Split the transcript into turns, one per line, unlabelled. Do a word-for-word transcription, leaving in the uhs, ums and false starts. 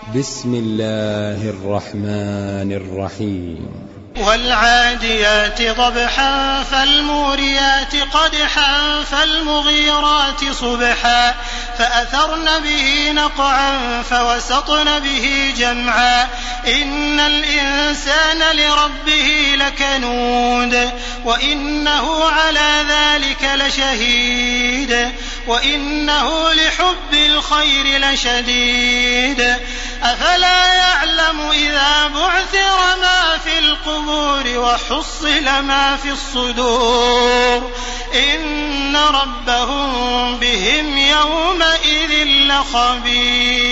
بسم الله الرحمن الرحيم.
والعاديات ضبحا فالموريات قدحا فالمغيرات صبحا فأثرن به نقعا فوسطن به جمعا إن الإنسان لربه لكنود وإنه على ذلك لشهيد وإنه لحب الخير لشديد أفلا يعلم إذا بعثر ما في القبور وحصل ما في الصدور إن ربهم بهم يومئذ لخبير.